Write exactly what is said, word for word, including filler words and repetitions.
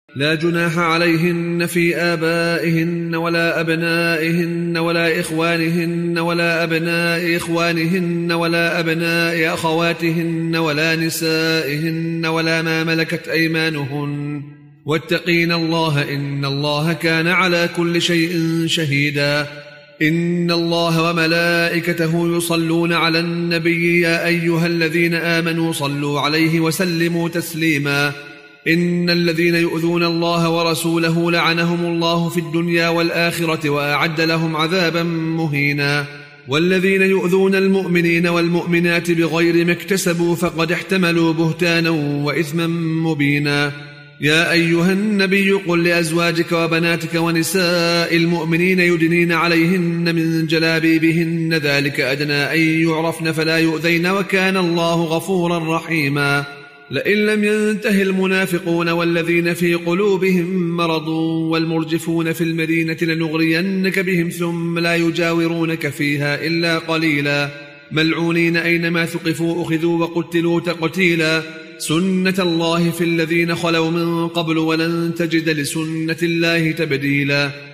لا جناح عليهن في آبائهن ولا أبنائهن ولا إخوانهن ولا أبناء إخوانهن ولا أبناء أخواتهن ولا نسائهن ولا ما ملكت أيمانهن واتقين الله إن الله كان على كل شيء شهيدا. إن الله وملائكته يصلون على النبي يا أيها الذين آمنوا صلوا عليه وسلموا تسليما. إن الذين يؤذون الله ورسوله لعنهم الله في الدنيا والآخرة وأعد لهم عذابا مهينا. والذين يؤذون المؤمنين والمؤمنات بغير ما اكتسبوا فقد احتملوا بهتانا وإثما مبينا. يا أيها النبي قل لأزواجك وبناتك ونساء المؤمنين يدنين عليهن من جلابيبهن ذلك أدنى أن يعرفن فلا يؤذين وكان الله غفورا رحيما. لئن لم ينته المنافقون والذين في قلوبهم مرض والمرجفون في المدينة لنغرينك بهم ثم لا يجاورونك فيها إلا قليلا ملعونين أينما ثقفوا أخذوا وقتلوا تقتيلا. سنة الله في الذين خلوا من قبل ولن تجد لسنة الله تبديلا.